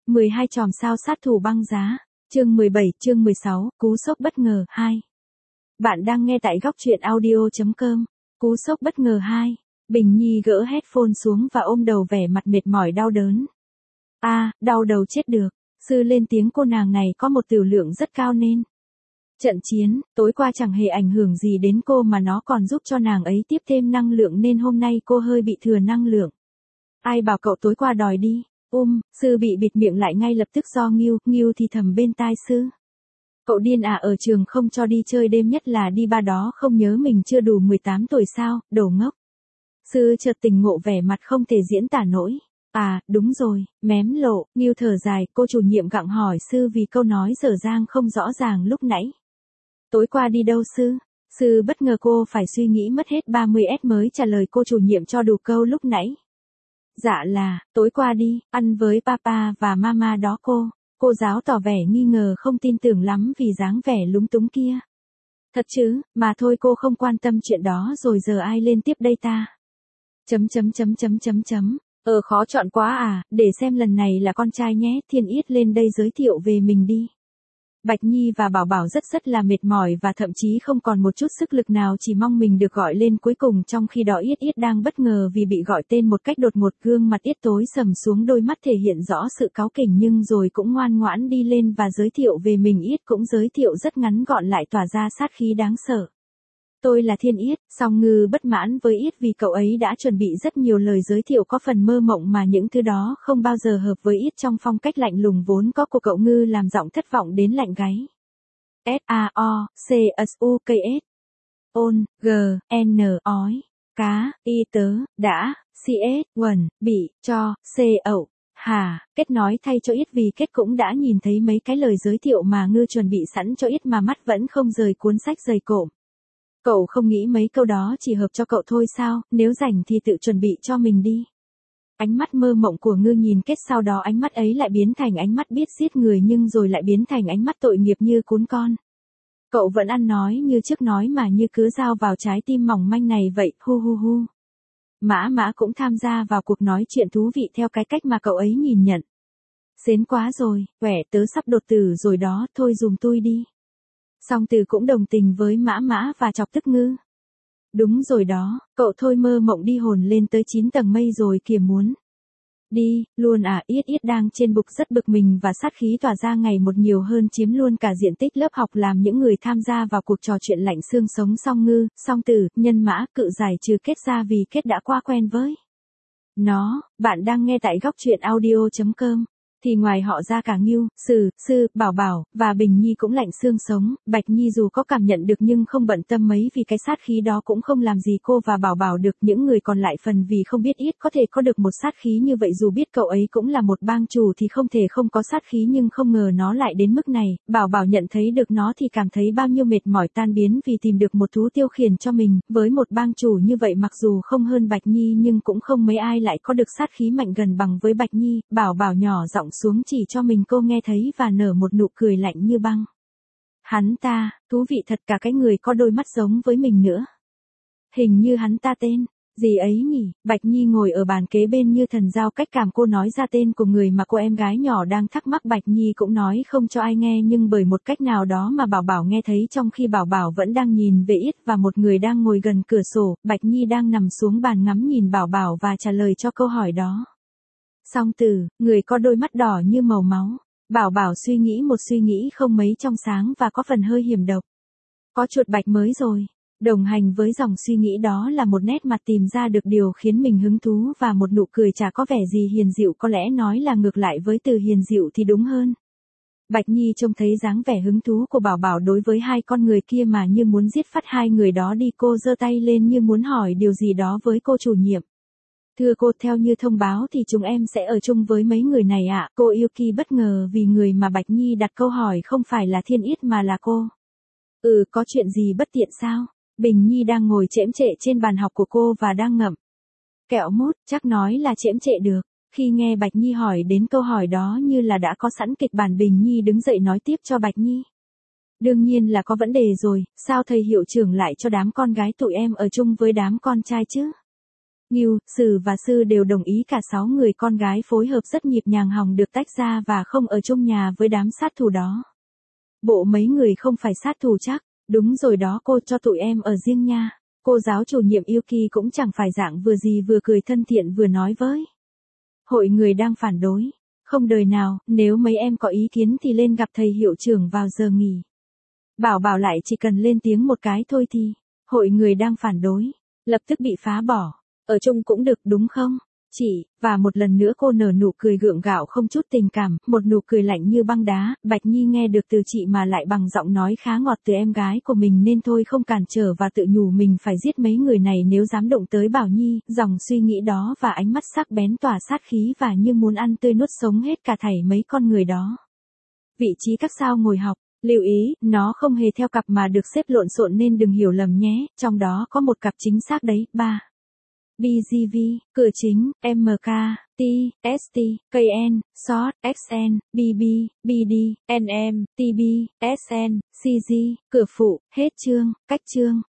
12 chòm sao sát thủ băng giá. Chương 17, chương 16, cú sốc bất ngờ 2. Bạn đang nghe tại góc truyện audio.com. Cú sốc bất ngờ 2. Bình Nhi gỡ headphone xuống và ôm đầu vẻ mặt mệt mỏi đau đớn. Đau đầu chết được. Sư lên tiếng, cô nàng này có một tiểu lượng rất cao nên. Trận chiến, tối qua chẳng hề ảnh hưởng gì đến cô mà nó còn giúp cho nàng ấy tiếp thêm năng lượng nên hôm nay cô hơi bị thừa năng lượng. Ai bảo cậu tối qua đòi đi? Sư bị bịt miệng lại ngay lập tức do Ngưu thì thầm bên tai sư. Cậu điên à, ở trường không cho đi chơi đêm, nhất là đi ba đó, không nhớ mình chưa đủ 18 tuổi sao, đồ ngốc. Sư chợt tỉnh ngộ, vẻ mặt không thể diễn tả nổi. Đúng rồi, mém lộ. Ngưu thở dài, cô chủ nhiệm gặng hỏi sư vì câu nói dở dang không rõ ràng lúc nãy. Tối qua đi đâu sư? Sư bất ngờ, cô phải suy nghĩ mất hết 30s mới trả lời cô chủ nhiệm cho đủ câu lúc nãy. Dạ là, tối qua đi, ăn với papa và mama đó cô giáo tỏ vẻ nghi ngờ không tin tưởng lắm vì dáng vẻ lúng túng kia. Thật chứ, mà thôi cô không quan tâm chuyện đó rồi, giờ ai lên tiếp đây ta? Khó chọn quá à, để xem lần này là con trai nhé, Thiên Yết lên đây giới thiệu về mình đi. Bạch Nhi và Bảo Bảo rất là mệt mỏi và thậm chí không còn một chút sức lực nào, chỉ mong mình được gọi lên cuối cùng. Trong khi đó Yết đang bất ngờ vì bị gọi tên một cách đột ngột, gương mặt Yết tối sầm xuống, đôi mắt thể hiện rõ sự cáu kỉnh nhưng rồi cũng ngoan ngoãn đi lên và giới thiệu về mình. Yết cũng giới thiệu rất ngắn gọn lại tỏa ra sát khí đáng sợ. Tôi là Thiên Yết. Song Ngư bất mãn với Yết vì cậu ấy đã chuẩn bị rất nhiều lời giới thiệu có phần mơ mộng mà những thứ đó không bao giờ hợp với Yết trong phong cách lạnh lùng vốn có của cậu. Ngư làm giọng thất vọng đến lạnh gáy. SAOCSUKS ôn, GN ói, cá, y tớ, đã, CS, quần, bị, cho, ậu, hà. Kết nói thay cho Yết vì Kết cũng đã nhìn thấy mấy cái lời giới thiệu mà Ngư chuẩn bị sẵn cho Yết mà mắt vẫn không rời cuốn sách dày cộm. Cậu không nghĩ mấy câu đó chỉ hợp cho cậu thôi sao, nếu rảnh thì tự chuẩn bị cho mình đi. Ánh mắt mơ mộng của Ngư nhìn Kết, sau đó ánh mắt ấy lại biến thành ánh mắt biết giết người nhưng rồi lại biến thành ánh mắt tội nghiệp như cún con. Cậu vẫn ăn nói như trước, nói mà như cứ dao vào trái tim mỏng manh này vậy, hu. Mã cũng tham gia vào cuộc nói chuyện thú vị theo cái cách mà cậu ấy nhìn nhận. Xến quá rồi, quẻ tớ sắp đột tử rồi đó, thôi dùm tôi đi. Song Từ cũng đồng tình với Mã và chọc tức Ngư. Đúng rồi đó, cậu thôi mơ mộng đi, hồn lên tới 9 tầng mây rồi kìa, muốn đi luôn à? Yết đang trên bục rất bực mình và sát khí tỏa ra ngày một nhiều hơn, chiếm luôn cả diện tích lớp học, làm những người tham gia vào cuộc trò chuyện lạnh xương sống. Song Ngư, Song Từ, Nhân Mã cự giải trừ Kết ra vì Kết đã quá quen với nó. Bạn đang nghe tại góc truyện audio.com. Thì ngoài họ ra cả Ngưu, Sư, Bảo Bảo và Bình Nhi cũng lạnh xương sống. Bạch Nhi dù có cảm nhận được nhưng không bận tâm mấy vì cái sát khí đó cũng không làm gì cô và Bảo Bảo được. Những người còn lại phần vì không biết Yết có thể có được một sát khí như vậy, dù biết cậu ấy cũng là một bang chủ thì không thể không có sát khí, nhưng không ngờ nó lại đến mức này. Bảo Bảo nhận thấy được nó thì cảm thấy bao nhiêu mệt mỏi tan biến vì tìm được một thú tiêu khiển cho mình. Với một bang chủ như vậy, mặc dù không hơn Bạch Nhi nhưng cũng không mấy ai lại có được sát khí mạnh gần bằng với Bạch Nhi. Bảo Bảo nhỏ giọng xuống chỉ cho mình, cô nghe thấy và nở một nụ cười lạnh như băng. Hắn ta, thú vị thật, cả cái người có đôi mắt giống với mình nữa. Hình như hắn ta tên gì ấy nhỉ? Bạch Nhi ngồi ở bàn kế bên như thần giao cách cảm, cô nói ra tên của người mà cô em gái nhỏ đang thắc mắc. Bạch Nhi cũng nói không cho ai nghe, nhưng bởi một cách nào đó mà Bảo Bảo nghe thấy, trong khi Bảo Bảo vẫn đang nhìn về Yết và một người đang ngồi gần cửa sổ. Bạch Nhi đang nằm xuống bàn ngắm nhìn Bảo Bảo và trả lời cho câu hỏi đó. Song Từ, người có đôi mắt đỏ như màu máu. Bảo Bảo suy nghĩ một suy nghĩ không mấy trong sáng và có phần hơi hiểm độc. Có chuột bạch mới rồi. Đồng hành với dòng suy nghĩ đó là một nét mặt tìm ra được điều khiến mình hứng thú và một nụ cười chả có vẻ gì hiền dịu, có lẽ nói là ngược lại với từ hiền dịu thì đúng hơn. Bạch Nhi trông thấy dáng vẻ hứng thú của Bảo Bảo đối với hai con người kia mà như muốn giết phát hai người đó đi. Cô giơ tay lên như muốn hỏi điều gì đó với cô chủ nhiệm. Thưa cô, theo như thông báo thì chúng em sẽ ở chung với mấy người này ạ. Cô Yuki bất ngờ vì người mà Bạch Nhi đặt câu hỏi không phải là Thiên Yết mà là cô. Có chuyện gì bất tiện sao? Bình Nhi đang ngồi chễm chệ trên bàn học của cô và đang ngậm kẹo mút, chắc nói là chễm chệ được. Khi nghe Bạch Nhi hỏi đến câu hỏi đó như là đã có sẵn kịch bản, Bình Nhi đứng dậy nói tiếp cho Bạch Nhi. Đương nhiên là có vấn đề rồi, sao thầy hiệu trưởng lại cho đám con gái tụi em ở chung với đám con trai chứ? Ngưu, Sử và Sư đều đồng ý cả 6 người con gái phối hợp rất nhịp nhàng hòng được tách ra và không ở chung nhà với đám sát thủ đó. Bộ mấy người không phải sát thủ chắc, đúng rồi đó cô cho tụi em ở riêng nha. Cô giáo chủ nhiệm Yuki cũng chẳng phải dạng vừa gì vừa cười thân thiện vừa nói với. Hội người đang phản đối. Không đời nào, nếu mấy em có ý kiến thì lên gặp thầy hiệu trưởng vào giờ nghỉ. Bảo lại chỉ cần lên tiếng một cái thôi thì, hội người đang phản đối, lập tức bị phá bỏ. Ở chung cũng được đúng không? Chị, và một lần nữa cô nở nụ cười gượng gạo không chút tình cảm, một nụ cười lạnh như băng đá. Bạch Nhi nghe được từ chị mà lại bằng giọng nói khá ngọt từ em gái của mình nên thôi không cản trở và tự nhủ mình phải giết mấy người này nếu dám động tới Bảo Nhi. Dòng suy nghĩ đó và ánh mắt sắc bén tỏa sát khí và như muốn ăn tươi nuốt sống hết cả thảy mấy con người đó. Vị trí các sao ngồi học. Lưu ý, nó không hề theo cặp mà được xếp lộn xộn nên đừng hiểu lầm nhé, trong đó có một cặp chính xác đấy, 3. BGV, cửa chính, MK, T, ST, KN, SOT, XN, BB, BD, NM, TB, SN, CG, cửa phụ, hết chương, cách chương.